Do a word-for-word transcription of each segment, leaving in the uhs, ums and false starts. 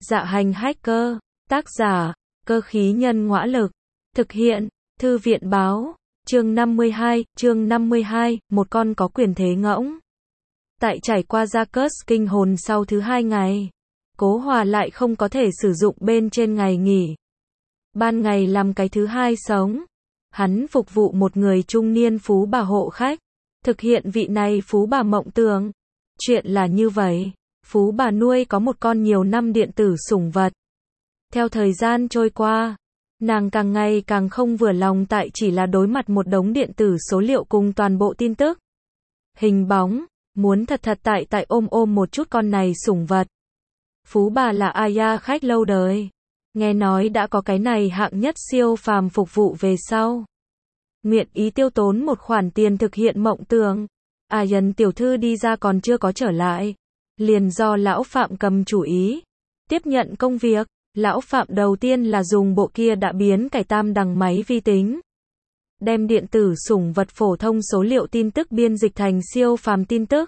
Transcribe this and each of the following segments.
Dạ hành hacker, tác giả, cơ khí nhân ngõa lực, thực hiện, thư viện báo, chương năm mươi hai, chương năm mươi hai, một con có quyền thế ngỗng. Tại trải qua gia cớt kinh hồn sau thứ hai ngày, Cố Hòa lại không có thể sử dụng bên trên ngày nghỉ. Ban ngày làm cái thứ hai sống, hắn phục vụ một người trung niên phú bà hộ khách, thực hiện vị này phú bà mộng tưởng. Chuyện là như vậy, phú bà nuôi có một con nhiều năm điện tử sủng vật. Theo thời gian trôi qua, nàng càng ngày càng không vừa lòng tại chỉ là đối mặt một đống điện tử số liệu cùng toàn bộ tin tức. Hình bóng, muốn thật thật tại tại ôm ôm một chút con này sủng vật. Phú bà là Aya khách lâu đời. Nghe nói đã có cái này hạng nhất siêu phàm phục vụ về sau. Nguyện ý tiêu tốn một khoản tiền thực hiện mộng tưởng. Ayan tiểu thư đi ra còn chưa có trở lại. Liền do lão Phạm cầm chủ ý. Tiếp nhận công việc, lão Phạm đầu tiên là dùng bộ kia đã biến cải tam đằng máy vi tính. Đem điện tử sủng vật phổ thông số liệu tin tức biên dịch thành siêu phàm tin tức.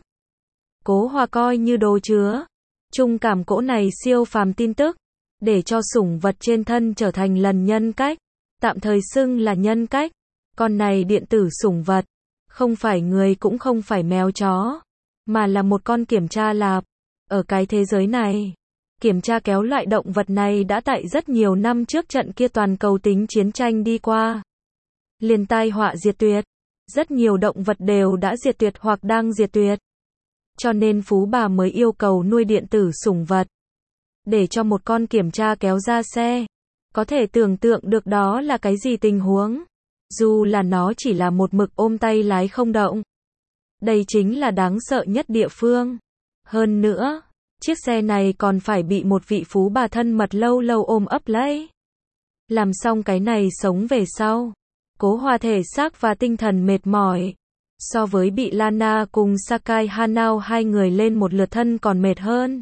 Cố Hòa coi như đồ chứa. Trung cảm cỗ này siêu phàm tin tức. Để cho sủng vật trên thân trở thành lần nhân cách. Tạm thời xưng là nhân cách. Con này điện tử sủng vật. Không phải người cũng không phải mèo chó. Mà là một con kiểm tra lạp. Ở cái thế giới này, kiểm tra kéo loại động vật này đã tại rất nhiều năm trước trận kia toàn cầu tính chiến tranh đi qua. Liền tai họa diệt tuyệt. Rất nhiều động vật đều đã diệt tuyệt hoặc đang diệt tuyệt. Cho nên phú bà mới yêu cầu nuôi điện tử sủng vật. Để cho một con kiểm tra kéo ra xe. Có thể tưởng tượng được đó là cái gì tình huống. Dù là nó chỉ là một mực ôm tay lái không động. Đây chính là đáng sợ nhất địa phương. Hơn nữa, chiếc xe này còn phải bị một vị phú bà thân mật lâu lâu ôm ấp lấy. Làm xong cái này sống về sau. Cố Hòa thể xác và tinh thần mệt mỏi. So với bị Lana cùng Sakai Hanao hai người lên một lượt thân còn mệt hơn.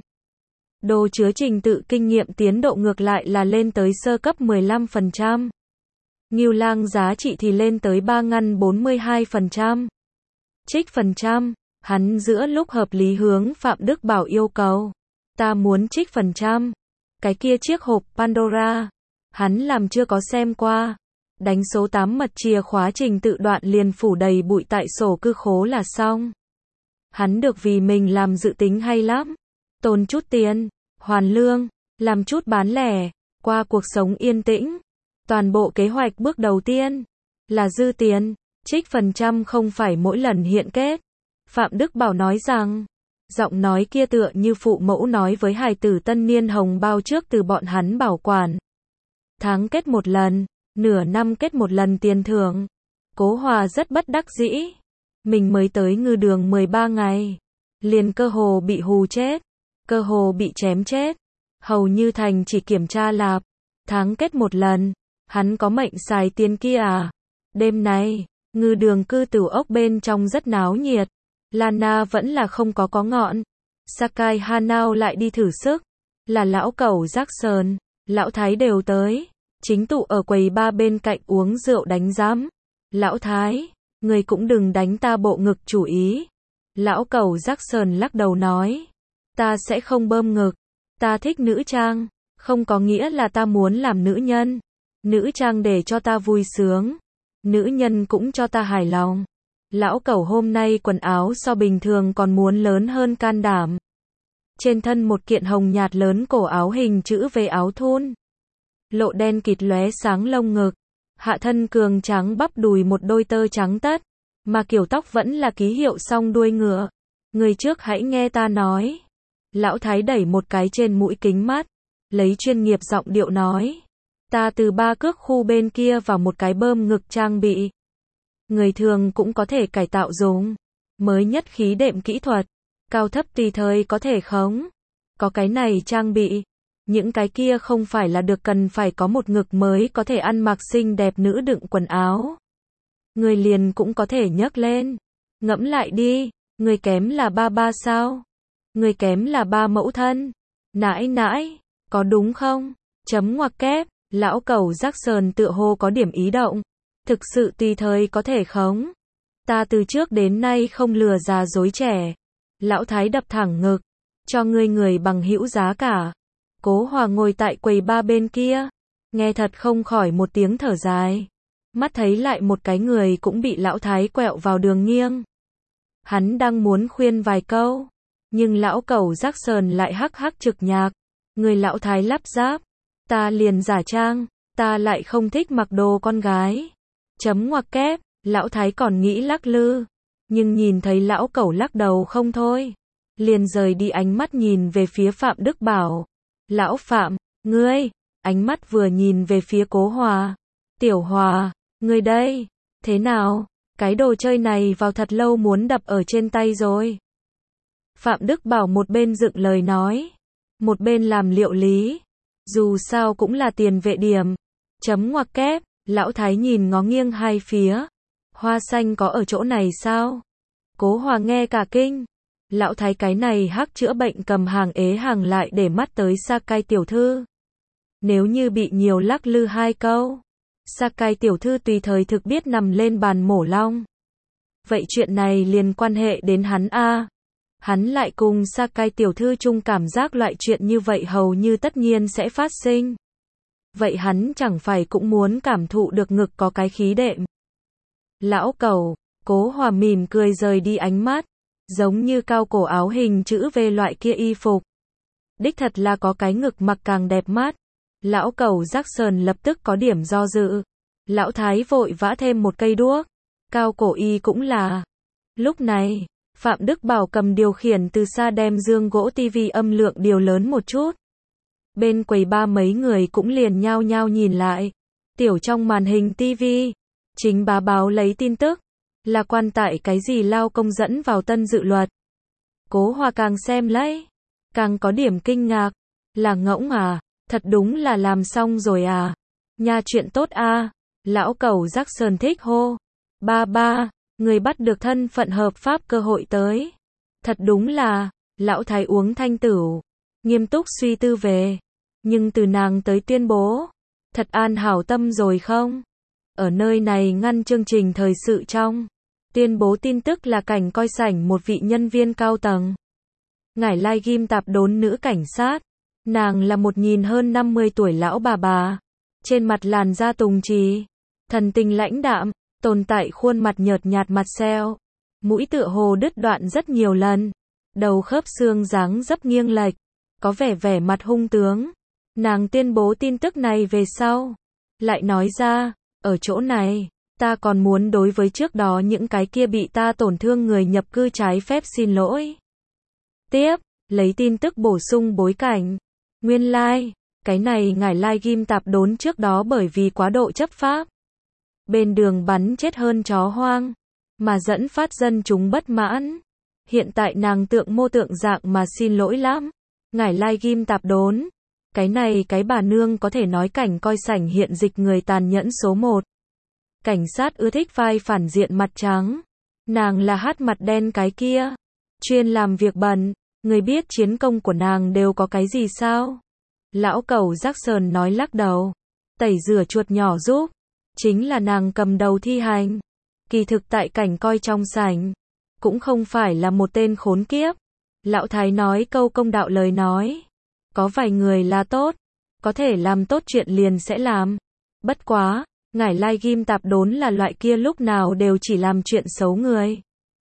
Đồ chứa trình tự kinh nghiệm tiến độ ngược lại là lên tới sơ cấp mười lăm phần trăm. Ngưu lang giá trị thì lên tới ba ngăn bốn mươi hai phần trăm. Trích phần trăm, hắn giữa lúc hợp lý hướng Phạm Đức Bảo yêu cầu. Ta muốn trích phần trăm. Cái kia chiếc hộp Pandora. Hắn làm chưa có xem qua. Đánh số tám mật chìa khóa trình tự đoạn liền phủ đầy bụi tại sổ cư khố là xong. Hắn được vì mình làm dự tính hay lắm. Tồn chút tiền, hoàn lương, làm chút bán lẻ, qua cuộc sống yên tĩnh. Toàn bộ kế hoạch bước đầu tiên là dư tiền, trích phần trăm không phải mỗi lần hiện kết. Phạm Đức Bảo nói rằng, giọng nói kia tựa như phụ mẫu nói với hài tử tân niên hồng bao trước từ bọn hắn bảo quản. Tháng kết một lần, nửa năm kết một lần tiền thưởng. Cố Hòa rất bất đắc dĩ. Mình mới tới ngư đường mười ba ngày. Liền cơ hồ bị hù chết. Cơ hồ bị chém chết. Hầu như thành chỉ kiểm tra lạp. Tháng kết một lần. Hắn có mệnh xài tiền kia à? Đêm nay, ngư đường cư tử ốc bên trong rất náo nhiệt. Lana vẫn là không có có ngọn. Sakai Hanao lại đi thử sức. Là lão cẩu Jackson, lão Thái đều tới. Chính tụ ở quầy ba bên cạnh uống rượu đánh giám. Lão Thái, người cũng đừng đánh ta bộ ngực chủ ý. Lão cẩu Jackson lắc đầu nói. Ta sẽ không bơm ngực. Ta thích nữ trang. Không có nghĩa là ta muốn làm nữ nhân. Nữ trang để cho ta vui sướng. Nữ nhân cũng cho ta hài lòng. Lão cẩu hôm nay quần áo so bình thường còn muốn lớn hơn can đảm. Trên thân một kiện hồng nhạt lớn cổ áo hình chữ V áo thun. Lộ đen kịt lóe sáng lông ngực. Hạ thân cường trắng bắp đùi một đôi tơ trắng tất. Mà kiểu tóc vẫn là ký hiệu song đuôi ngựa. Người trước hãy nghe ta nói. Lão Thái đẩy một cái trên mũi kính mắt. Lấy chuyên nghiệp giọng điệu nói. Ta từ ba cước khu bên kia vào một cái bơm ngực trang bị. Người thường cũng có thể cải tạo dùng. Mới nhất khí đệm kỹ thuật. Cao thấp tùy thời có thể khống. Có cái này trang bị. Những cái kia không phải là được cần phải có một ngực mới có thể ăn mặc xinh đẹp nữ đựng quần áo. Người liền cũng có thể nhấc lên. Ngẫm lại đi. Người kém là ba ba sao? Người kém là ba mẫu thân. Nãi nãi. Có đúng không? Chấm ngoặc kép. Lão cẩu Jackson tựa hồ có điểm ý động. Thực sự tùy thời có thể khống. Ta từ trước đến nay không lừa già dối trẻ. Lão Thái đập thẳng ngực. Cho ngươi người bằng hữu giá cả. Cố Hòa ngồi tại quầy ba bên kia, nghe thật không khỏi một tiếng thở dài. Mắt thấy lại một cái người cũng bị lão thái quẹo vào đường nghiêng. Hắn đang muốn khuyên vài câu, nhưng lão cẩu Jackson lại hắc hắc trực nhạc. Người lão thái lắp ráp, ta liền giả trang, ta lại không thích mặc đồ con gái. Chấm ngoặc kép, lão thái còn nghĩ lắc lư, nhưng nhìn thấy lão cẩu lắc đầu không thôi, liền rời đi ánh mắt nhìn về phía Phạm Đức Bảo. Lão Phạm, ngươi, ánh mắt vừa nhìn về phía Cố Hòa. Tiểu Hòa, ngươi đây, thế nào, cái đồ chơi này vào thật lâu muốn đập ở trên tay rồi. Phạm Đức Bảo một bên dựng lời nói, một bên làm liệu lý, dù sao cũng là tiền vệ điểm. Chấm ngoặc kép, lão thái nhìn ngó nghiêng hai phía. Hoa xanh có ở chỗ này sao? Cố Hòa nghe cả kinh. Lão thái cái này hắc chữa bệnh cầm hàng ế hàng lại để mắt tới Sakai tiểu thư. Nếu như bị nhiều lắc lư hai câu, Sakai tiểu thư tùy thời thực biết nằm lên bàn mổ long. Vậy chuyện này liền quan hệ đến hắn a. À. Hắn lại cùng Sakai tiểu thư chung cảm giác loại chuyện như vậy hầu như tất nhiên sẽ phát sinh. Vậy hắn chẳng phải cũng muốn cảm thụ được ngực có cái khí đệm. Lão cẩu, Cố Hòa mỉm cười rời đi ánh mắt, giống như cao cổ áo hình chữ V loại kia y phục. Đích thật là có cái ngực mặc càng đẹp mắt. Lão cẩu Jackson lập tức có điểm do dự. Lão thái vội vã thêm một cây đuốc. Cao cổ y cũng là. Lúc này, Phạm Đức Bảo cầm điều khiển từ xa đem dương gỗ tivi âm lượng điều lớn một chút. Bên quầy ba mấy người cũng liền nhao nhao nhìn lại. Tiểu trong màn hình tivi, chính bá báo lấy tin tức, là quan tại cái gì lao công dẫn vào tân dự luật. Cố Hòa càng xem lấy, càng có điểm kinh ngạc. Là ngỗng à, thật đúng là làm xong rồi à. Nha chuyện tốt a. À. Lão cẩu Jackson thích hô. Ba ba, người bắt được thân phận hợp pháp cơ hội tới. Thật đúng là, lão thái uống thanh tửu, nghiêm túc suy tư về. Nhưng từ nàng tới tuyên bố, thật an hảo tâm rồi không? Ở nơi này ngăn chương trình thời sự trong, tuyên bố tin tức là cảnh coi sảnh một vị nhân viên cao tầng. Ngải Lai Ghim tạp đốn nữ cảnh sát. Nàng là một nhìn hơn năm mươi tuổi lão bà bà. Trên mặt làn da tùng trì, thần tình lãnh đạm, tồn tại khuôn mặt nhợt nhạt mặt xeo. Mũi tựa hồ đứt đoạn rất nhiều lần. Đầu khớp xương dáng dấp nghiêng lệch, có vẻ vẻ mặt hung tướng. Nàng tuyên bố tin tức này về sau, lại nói ra, ở chỗ này, ta còn muốn đối với trước đó những cái kia bị ta tổn thương người nhập cư trái phép xin lỗi. Tiếp, lấy tin tức bổ sung bối cảnh. Nguyên lai, like, cái này Ngải Lai Ghim tạp đốn trước đó bởi vì quá độ chấp pháp. Bên đường bắn chết hơn chó hoang, mà dẫn phát dân chúng bất mãn. Hiện tại nàng tượng mô tượng dạng mà xin lỗi lắm. Ngải Lai Ghim tạp đốn. Cái này cái bà nương có thể nói cảnh coi sảnh hiện dịch người tàn nhẫn số một. Cảnh sát ưa thích vai phản diện mặt trắng. Nàng là hát mặt đen cái kia. Chuyên làm việc bẩn. Người biết chiến công của nàng đều có cái gì sao? Lão cẩu Jackson nói lắc đầu. Tẩy rửa chuột nhỏ giúp. Chính là nàng cầm đầu thi hành. Kỳ thực tại cảnh coi trong sảnh. Cũng không phải là một tên khốn kiếp. Lão thái nói câu công đạo lời nói. Có vài người là tốt. Có thể làm tốt chuyện liền sẽ làm. Bất quá, Ngải Lai Ghim tạp đốn là loại kia lúc nào đều chỉ làm chuyện xấu người.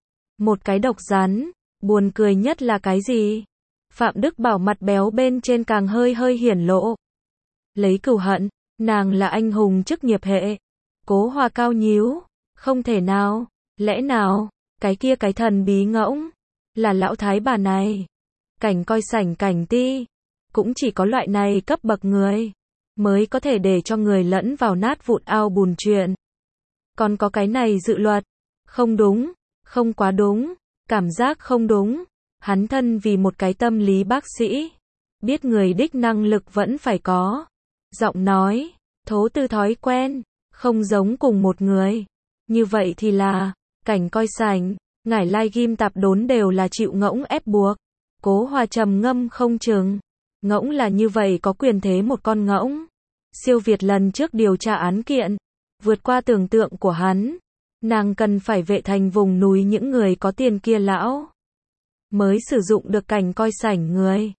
Một cái độc rắn. Buồn cười nhất là cái gì? Phạm Đức Bảo mặt béo bên trên càng hơi hơi hiển lộ. Lấy cừu hận, nàng là anh hùng chức nghiệp hệ. Cố Hòa cao nhíu. Không thể nào, lẽ nào, cái kia cái thần bí ngỗng, là lão thái bà này. Cảnh coi sảnh cảnh ti, cũng chỉ có loại này cấp bậc người, mới có thể để cho người lẫn vào nát vụn ao bùn chuyện. Còn có cái này dự luật, không đúng, không quá đúng, cảm giác không đúng. Hắn thân vì một cái tâm lý bác sĩ, biết người đích năng lực vẫn phải có. Giọng nói, thố từ thói quen, không giống cùng một người. Như vậy thì là, cảnh coi sảnh, Ngải Lai Ghim tạp đốn đều là chịu ngỗng ép buộc. Cố Hòa trầm ngâm không chừng. Ngỗng là như vậy có quyền thế một con ngỗng. Siêu việt lần trước điều tra án kiện. Vượt qua tưởng tượng của hắn. Nàng cần phải vệ thành vùng núi những người có tiền kia lão. Mới sử dụng được cảnh coi sảnh người.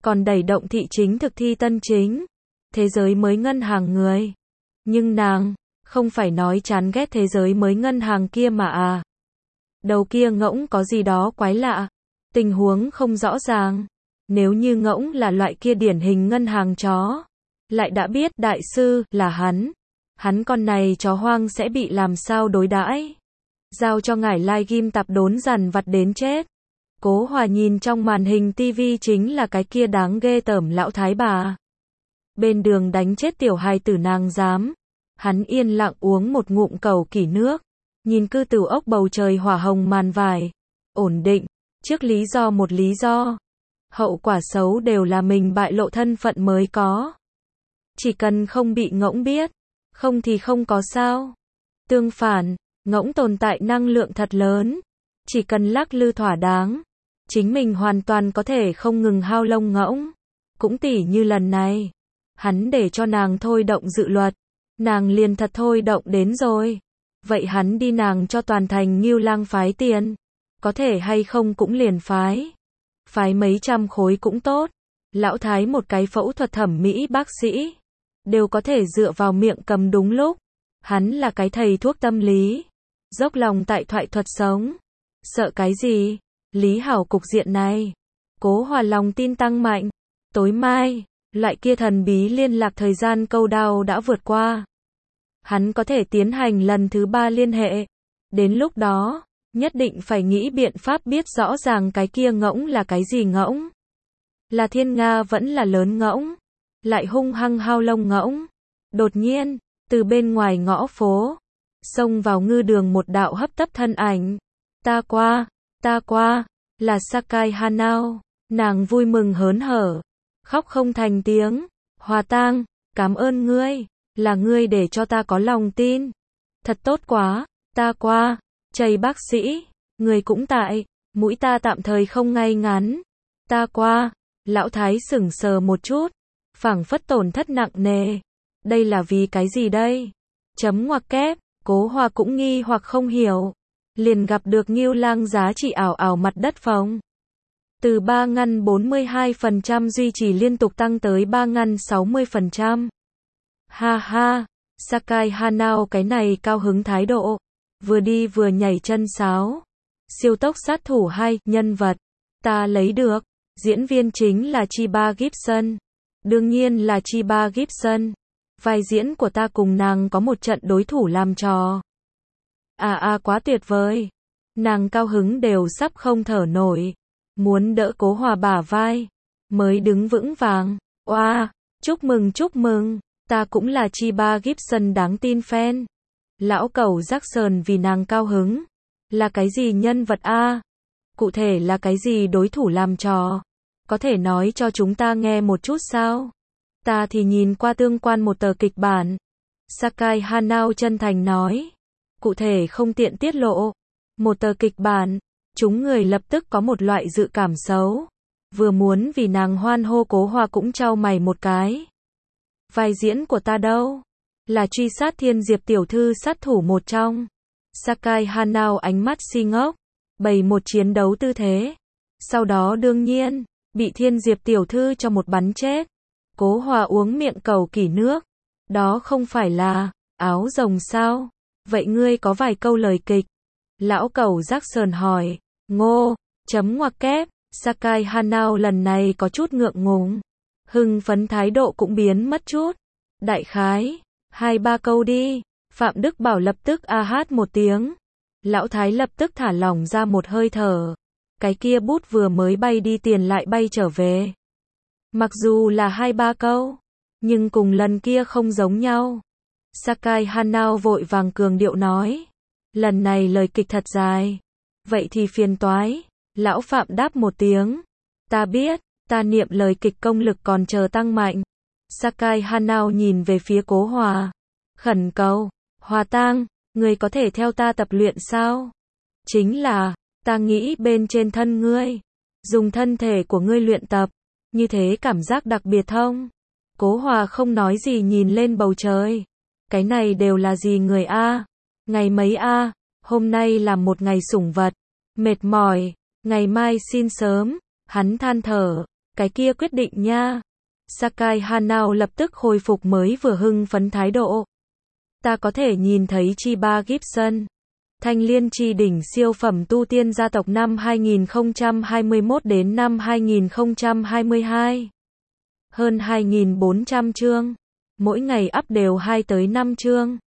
còn đẩy động thị chính thực thi tân chính. Thế giới mới ngân hàng người. Nhưng nàng, không phải nói chán ghét thế giới mới ngân hàng kia mà à. Đầu kia ngỗng có gì đó quái lạ. Tình huống không rõ ràng. Nếu như ngỗng là loại kia điển hình ngân hàng chó. Lại đã biết đại sư là hắn. Hắn con này chó hoang sẽ bị làm sao đối đãi. Giao cho ngải lai ghim tạp đốn dằn vặt đến chết. Cố Hòa nhìn trong màn hình tivi chính là cái kia đáng ghê tởm lão thái bà. Bên đường đánh chết tiểu hài tử nàng dám. Hắn yên lặng uống một ngụm cầu kỷ nước. Nhìn cư tử ốc bầu trời hỏa hồng màn vải. Ổn định. Trước lý do một lý do. Hậu quả xấu đều là mình bại lộ thân phận mới có. Chỉ cần không bị ngỗng biết. Không thì không có sao. Tương phản, ngỗng tồn tại năng lượng thật lớn. Chỉ cần lắc lư thỏa đáng. Chính mình hoàn toàn có thể không ngừng hao lông ngỗng. Cũng tỉ như lần này. Hắn để cho nàng thôi động dự luật. Nàng liền thật thôi động đến rồi. Vậy hắn đi nàng cho toàn thành Ngưu Lang phái tiền. Có thể hay không cũng liền phái. Phái mấy trăm khối cũng tốt. Lão thái một cái phẫu thuật thẩm mỹ bác sĩ. Đều có thể dựa vào miệng cầm đúng lúc. Hắn là cái thầy thuốc tâm lý. Dốc lòng tại thoại thuật sống. Sợ cái gì? Lý Hảo cục diện này. Cố Hòa lòng tin tăng mạnh. Tối mai, loại kia thần bí liên lạc thời gian câu đao đã vượt qua. Hắn có thể tiến hành lần thứ ba liên hệ. Đến lúc đó, nhất định phải nghĩ biện pháp biết rõ ràng cái kia ngỗng là cái gì ngỗng. Là thiên nga vẫn là lớn ngỗng. Lại hung hăng hao lông ngỗng. Đột nhiên, từ bên ngoài ngõ phố, xông vào ngư đường một đạo hấp tấp thân ảnh. Ta qua, ta qua, là Sakai Hanao. Nàng vui mừng hớn hở, khóc không thành tiếng. Hòa Tang, cảm ơn ngươi, là ngươi để cho ta có lòng tin. Thật tốt quá, ta qua, chầy bác sĩ, người cũng tại, mũi ta tạm thời không ngay ngắn. Ta qua, lão thái sững sờ một chút, phảng phất tổn thất nặng nề. Đây là vì cái gì đây? Chấm ngoặc kép, Cố Hòa cũng nghi hoặc không hiểu. Liền gặp được Ngưu Lang giá trị ảo ảo mặt đất phồng. Từ ba ngăn bốn mươi hai phần trăm duy trì liên tục tăng tới ba ngăn sáu mươi phần trăm. Ha ha, Sakai Hanao cái này cao hứng thái độ. Vừa đi vừa nhảy chân sáo. Siêu tốc sát thủ hai, nhân vật. Ta lấy được. Diễn viên chính là Chiba Gibson. Đương nhiên là Chiba Gibson. Vai diễn của ta cùng nàng có một trận đối thủ làm trò. À à quá tuyệt vời. Nàng cao hứng đều sắp không thở nổi. Muốn đỡ Cố Hòa bả vai. Mới đứng vững vàng. Oa, chúc mừng chúc mừng. Ta cũng là Chiba Gibson đáng tin fan. Lão cẩu Jackson vì nàng cao hứng. Là cái gì nhân vật a? Cụ thể là cái gì đối thủ làm trò? Có thể nói cho chúng ta nghe một chút sao? Ta thì nhìn qua tương quan một tờ kịch bản. Sakai Hanao chân thành nói. Cụ thể không tiện tiết lộ. Một tờ kịch bản. Chúng người lập tức có một loại dự cảm xấu. Vừa muốn vì nàng hoan hô Cố Hòa cũng trao mày một cái. Vai diễn của ta đâu? Là truy sát Thiên Diệp tiểu thư sát thủ một trong. Sakai Hanao ánh mắt si ngốc. Bày một chiến đấu tư thế. Sau đó đương nhiên, bị Thiên Diệp tiểu thư cho một bắn chết. Cố Hòa uống miệng cầu kỷ nước. Đó không phải là áo rồng sao? Vậy ngươi có vài câu lời kịch? Lão cẩu Jackson hỏi. Ngô, chấm ngoặc kép. Sakai Hanao lần này có chút ngượng ngùng. Hưng phấn thái độ cũng biến mất chút. Đại khái, hai ba câu đi. Phạm Đức Bảo lập tức a hát một tiếng. Lão thái lập tức thả lỏng ra một hơi thở. Cái kia bút vừa mới bay đi tiền lại bay trở về. Mặc dù là hai ba câu, nhưng cùng lần kia không giống nhau. Sakai Hanao vội vàng cường điệu nói. Lần này lời kịch thật dài. Vậy thì phiền toái. Lão Phạm đáp một tiếng. Ta biết, ta niệm lời kịch công lực còn chờ tăng mạnh. Sakai Hanao nhìn về phía Cố Hòa. Khẩn cầu. Hòa Tang, người có thể theo ta tập luyện sao? Chính là, ta nghĩ bên trên thân ngươi. Dùng thân thể của ngươi luyện tập. Như thế cảm giác đặc biệt không? Cố Hòa không nói gì nhìn lên bầu trời. Cái này đều là gì người a? Ngày mấy a? Hôm nay là một ngày sủng vật. Mệt mỏi. Ngày mai xin sớm. Hắn than thở. Cái kia quyết định nha. Sakai Hanao lập tức hồi phục mới vừa hưng phấn thái độ. Ta có thể nhìn thấy Chiba Gibson. Thanh liên chi đỉnh siêu phẩm tu tiên gia tộc năm hai nghìn không trăm hai mươi mốt đến năm hai nghìn không trăm hai mươi hai. Hơn hai nghìn bốn trăm chương. Mỗi ngày up đều hai tới năm chương.